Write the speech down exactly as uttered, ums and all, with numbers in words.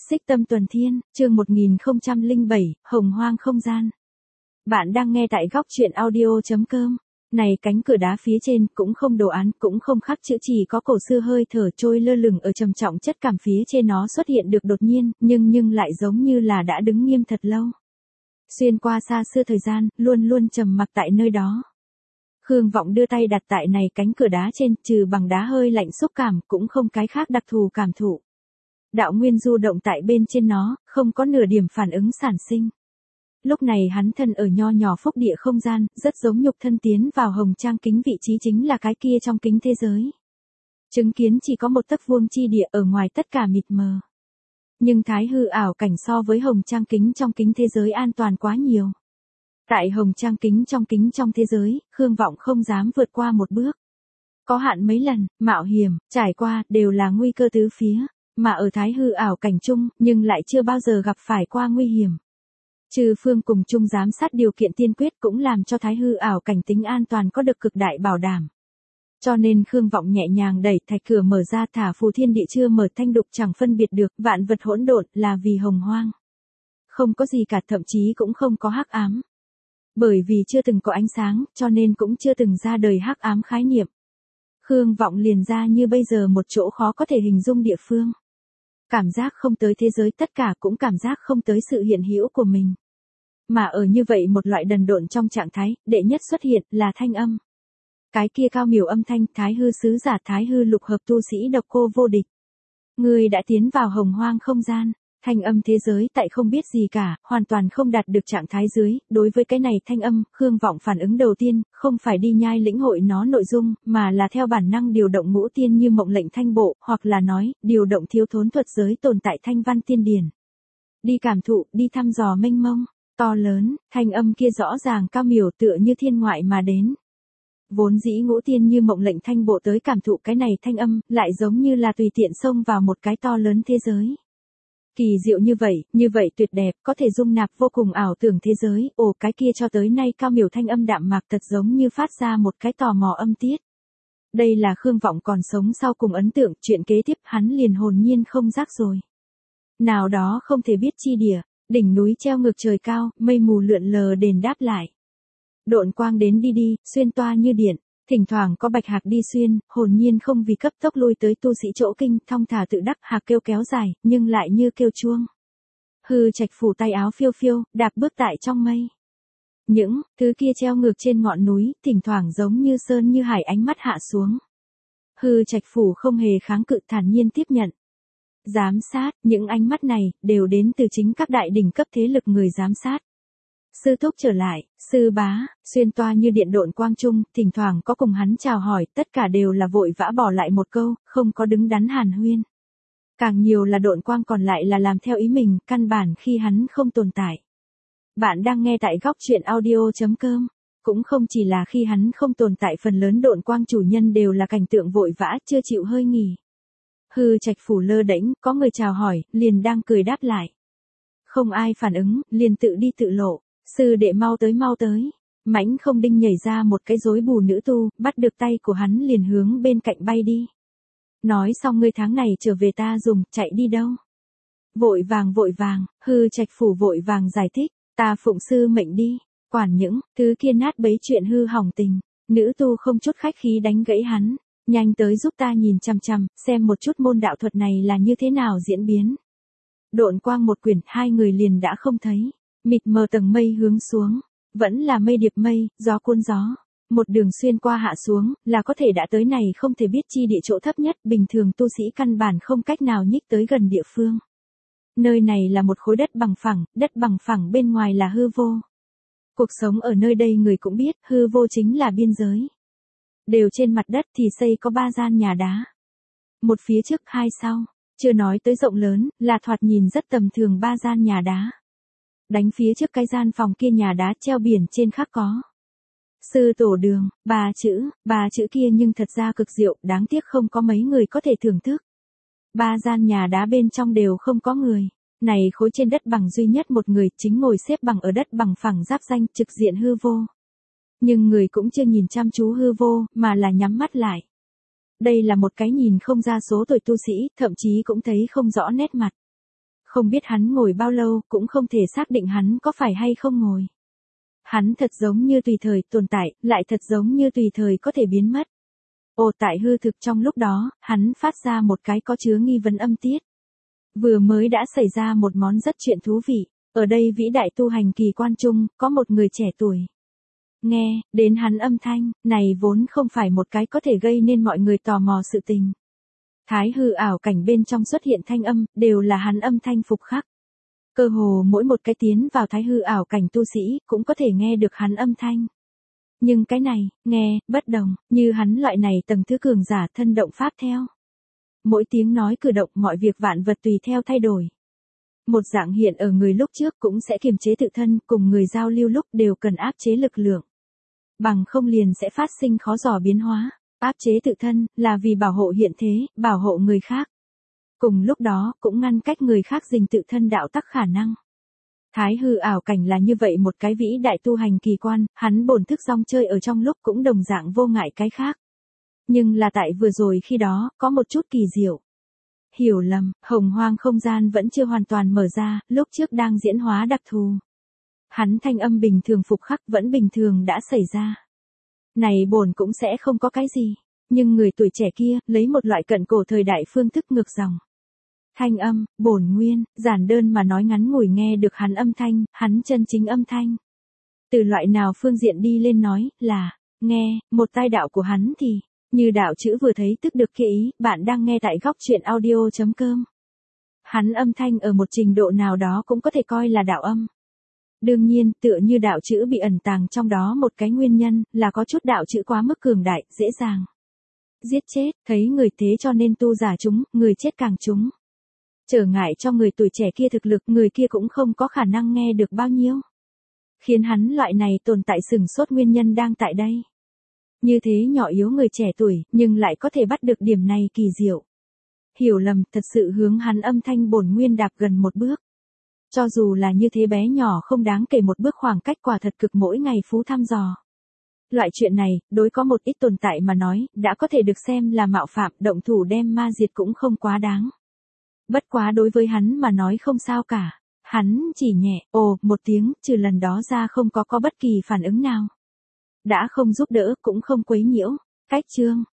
Xích Tâm Tuần Thiên, chương một nghìn không trăm lẻ bảy, Hồng Hoang Không Gian. Bạn đang nghe tại góc truyện audio chấm com. Này cánh cửa đá phía trên cũng không đồ án, cũng không khắc chữ, chỉ có cổ xưa hơi thở trôi lơ lửng ở trầm trọng chất cảm phía trên, nó xuất hiện được đột nhiên, nhưng nhưng lại giống như là đã đứng nghiêm thật lâu. Xuyên qua xa xưa thời gian, luôn luôn trầm mặc tại nơi đó. Khương Vọng đưa tay đặt tại này cánh cửa đá trên, trừ bằng đá hơi lạnh xúc cảm, cũng không cái khác đặc thù cảm thụ. Đạo nguyên du động tại bên trên nó, không có nửa điểm phản ứng sản sinh. Lúc này hắn thân ở nho nhỏ phúc địa không gian, rất giống nhục thân tiến vào hồng trang kính, vị trí chính là cái kia trong kính thế giới. Chứng kiến chỉ có một tấc vuông chi địa, ở ngoài tất cả mịt mờ. Nhưng thái hư ảo cảnh so với hồng trang kính trong kính thế giới an toàn quá nhiều. Tại hồng trang kính trong kính trong thế giới, Khương Vọng không dám vượt qua một bước. Có hạn mấy lần, mạo hiểm, trải qua, đều là nguy cơ tứ phía. Mà ở thái hư ảo cảnh chung, nhưng lại chưa bao giờ gặp phải qua nguy hiểm. Trừ phương cùng chung giám sát điều kiện tiên quyết, cũng làm cho thái hư ảo cảnh tính an toàn có được cực đại bảo đảm. Cho nên Khương Vọng nhẹ nhàng đẩy thạch cửa mở ra, thả phù thiên địa chưa mở thanh đục chẳng phân biệt được, vạn vật hỗn độn, là vì hồng hoang. Không có gì cả, thậm chí cũng không có hắc ám. Bởi vì chưa từng có ánh sáng, cho nên cũng chưa từng ra đời hắc ám khái niệm. Khương Vọng liền ra như bây giờ một chỗ khó có thể hình dung địa phương. Cảm giác không tới thế giới tất cả, cũng cảm giác không tới sự hiện hữu của mình. Mà ở như vậy một loại đần độn trong trạng thái, đệ nhất xuất hiện là thanh âm. Cái kia cao miểu âm thanh, thái hư sứ giả, thái hư lục hợp tu sĩ độc cô vô địch. Người đã tiến vào hồng hoang không gian. Thanh âm thế giới tại không biết gì cả, hoàn toàn không đạt được trạng thái dưới, đối với cái này thanh âm, Khương Vọng phản ứng đầu tiên, không phải đi nhai lĩnh hội nó nội dung, mà là theo bản năng điều động ngũ tiên như mộng lệnh thanh bộ, hoặc là nói, điều động thiếu thốn thuật giới tồn tại thanh văn tiên điển. Đi cảm thụ, đi thăm dò mênh mông, to lớn, thanh âm kia rõ ràng cao miểu tựa như thiên ngoại mà đến. Vốn dĩ ngũ tiên như mộng lệnh thanh bộ tới cảm thụ cái này thanh âm, lại giống như là tùy tiện xông vào một cái to lớn thế giới. Kỳ diệu như vậy, như vậy tuyệt đẹp, có thể dung nạp vô cùng ảo tưởng thế giới, ồ cái kia cho tới nay cao miểu thanh âm đạm mạc thật giống như phát ra một cái tò mò âm tiết. Đây là Khương Vọng còn sống sau cùng ấn tượng, chuyện kế tiếp hắn liền hồn nhiên không giác rồi. Nào đó không thể biết chi địa, đỉnh núi treo ngược trời cao, mây mù lượn lờ đền đáp lại. Độn quang đến đi đi, xuyên toa như điện. Thỉnh thoảng có bạch hạc đi xuyên, hồn nhiên không vì cấp tốc lui tới tu sĩ chỗ kinh, thong thả tự đắc, hạc kêu kéo dài, nhưng lại như kêu chuông. Hư Trạch phủ tay áo phiêu phiêu, đạp bước tại trong mây. Những thứ kia treo ngược trên ngọn núi, thỉnh thoảng giống như sơn như hải ánh mắt hạ xuống. Hư Trạch phủ không hề kháng cự, thản nhiên tiếp nhận. Giám sát, những ánh mắt này đều đến từ chính các đại đỉnh cấp thế lực người giám sát. Sư thúc trở lại, sư bá, xuyên toa như điện độn quang trung, thỉnh thoảng có cùng hắn chào hỏi, tất cả đều là vội vã bỏ lại một câu, không có đứng đắn hàn huyên. Càng nhiều là độn quang còn lại là làm theo ý mình, căn bản khi hắn không tồn tại. Bạn đang nghe tại góc truyện audio chấm com, cũng không chỉ là khi hắn không tồn tại, phần lớn độn quang chủ nhân đều là cảnh tượng vội vã, chưa chịu hơi nghỉ. Hư Trạch phủ lơ đễnh, có người chào hỏi, liền đang cười đáp lại. Không ai phản ứng, liền tự đi tự lộ. Sư đệ mau tới mau tới. Mãnh Không Đinh nhảy ra một cái rối bù nữ tu, bắt được tay của hắn liền hướng bên cạnh bay đi. Nói xong ngươi tháng này trở về ta dùng, chạy đi đâu? Vội vàng vội vàng, Hư Trạch phủ vội vàng giải thích, ta phụng sư mệnh đi, quản những thứ kia nát bấy chuyện hư hỏng tình. Nữ tu không chút khách khí đánh gãy hắn, nhanh tới giúp ta nhìn chằm chằm, xem một chút môn đạo thuật này là như thế nào diễn biến. Độn quang một quyển, hai người liền đã không thấy. Mịt mờ tầng mây hướng xuống, vẫn là mây điệp mây, gió cuốn gió. Một đường xuyên qua hạ xuống, là có thể đã tới này không thể biết chi địa chỗ thấp nhất, bình thường tu sĩ căn bản không cách nào nhích tới gần địa phương. Nơi này là một khối đất bằng phẳng, đất bằng phẳng bên ngoài là hư vô. Cuộc sống ở nơi đây người cũng biết, hư vô chính là biên giới. Đều trên mặt đất thì xây có ba gian nhà đá. Một phía trước, hai sau, chưa nói tới rộng lớn, là thoạt nhìn rất tầm thường ba gian nhà đá. Đánh phía trước cái gian phòng kia nhà đá treo biển trên khắc có sư tổ đường, ba chữ, ba chữ kia nhưng thật ra cực diệu, đáng tiếc không có mấy người có thể thưởng thức. Ba gian nhà đá bên trong đều không có người. Này khối trên đất bằng duy nhất một người, chính ngồi xếp bằng ở đất bằng phẳng giáp danh, trực diện hư vô. Nhưng người cũng chưa nhìn chăm chú hư vô, mà là nhắm mắt lại. Đây là một cái nhìn không ra số tuổi tu sĩ, thậm chí cũng thấy không rõ nét mặt. Không biết hắn ngồi bao lâu, cũng không thể xác định hắn có phải hay không ngồi. Hắn thật giống như tùy thời tồn tại, lại thật giống như tùy thời có thể biến mất. Ồ, tại hư thực trong lúc đó, hắn phát ra một cái có chứa nghi vấn âm tiết. Vừa mới đã xảy ra một món rất chuyện thú vị, ở đây vĩ đại tu hành kỳ quan trung, có một người trẻ tuổi. Nghe, đến hắn âm thanh, này vốn không phải một cái có thể gây nên mọi người tò mò sự tình. Thái hư ảo cảnh bên trong xuất hiện thanh âm, đều là hắn âm thanh phục khắc. Cơ hồ mỗi một cái tiến vào thái hư ảo cảnh tu sĩ, cũng có thể nghe được hắn âm thanh. Nhưng cái này, nghe, bất đồng, như hắn loại này tầng thứ cường giả thân động pháp theo. Mỗi tiếng nói cử động mọi việc vạn vật tùy theo thay đổi. Một dạng hiện ở người lúc trước cũng sẽ kiềm chế tự thân, cùng người giao lưu lúc đều cần áp chế lực lượng. Bằng không liền sẽ phát sinh khó dò biến hóa. Áp chế tự thân, là vì bảo hộ hiện thế, bảo hộ người khác. Cùng lúc đó, cũng ngăn cách người khác dình tự thân đạo tắc khả năng. Thái hư ảo cảnh là như vậy một cái vĩ đại tu hành kỳ quan, hắn bổn thức rong chơi ở trong lúc cũng đồng dạng vô ngại cái khác. Nhưng là tại vừa rồi khi đó, có một chút kỳ diệu. Hiểu lầm, hồng hoang không gian vẫn chưa hoàn toàn mở ra, lúc trước đang diễn hóa đặc thù. Hắn thanh âm bình thường phục khắc vẫn bình thường đã xảy ra. Này bổn cũng sẽ không có cái gì, nhưng người tuổi trẻ kia, lấy một loại cận cổ thời đại phương thức ngược dòng. Thanh âm, bổn nguyên, giản đơn mà nói ngắn ngủi nghe được hắn âm thanh, hắn chân chính âm thanh. Từ loại nào phương diện đi lên nói, là, nghe, một tai đạo của hắn thì, như đạo chữ vừa thấy tức được kia ý, bạn đang nghe tại góc truyện audio chấm com. Hắn âm thanh ở một trình độ nào đó cũng có thể coi là đạo âm. Đương nhiên, tựa như đạo chữ bị ẩn tàng trong đó một cái nguyên nhân, là có chút đạo chữ quá mức cường đại, dễ dàng giết chết, thấy người thế cho nên tu giả chúng, người chết càng chúng. Trở ngại cho người tuổi trẻ kia thực lực, người kia cũng không có khả năng nghe được bao nhiêu. Khiến hắn loại này tồn tại sừng sốt nguyên nhân đang tại đây. Như thế nhỏ yếu người trẻ tuổi, nhưng lại có thể bắt được điểm này kỳ diệu. Hiểu lầm, thật sự hướng hắn âm thanh bổn nguyên đạp gần một bước. Cho dù là như thế bé nhỏ không đáng kể một bước khoảng cách quả thật cực mỗi ngày phú thăm dò. Loại chuyện này, đối có một ít tồn tại mà nói, đã có thể được xem là mạo phạm, động thủ đem ma diệt cũng không quá đáng. Bất quá đối với hắn mà nói không sao cả. Hắn chỉ nhẹ, ồ, một tiếng, trừ lần đó ra không có có bất kỳ phản ứng nào. Đã không giúp đỡ, cũng không quấy nhiễu. Cách chương.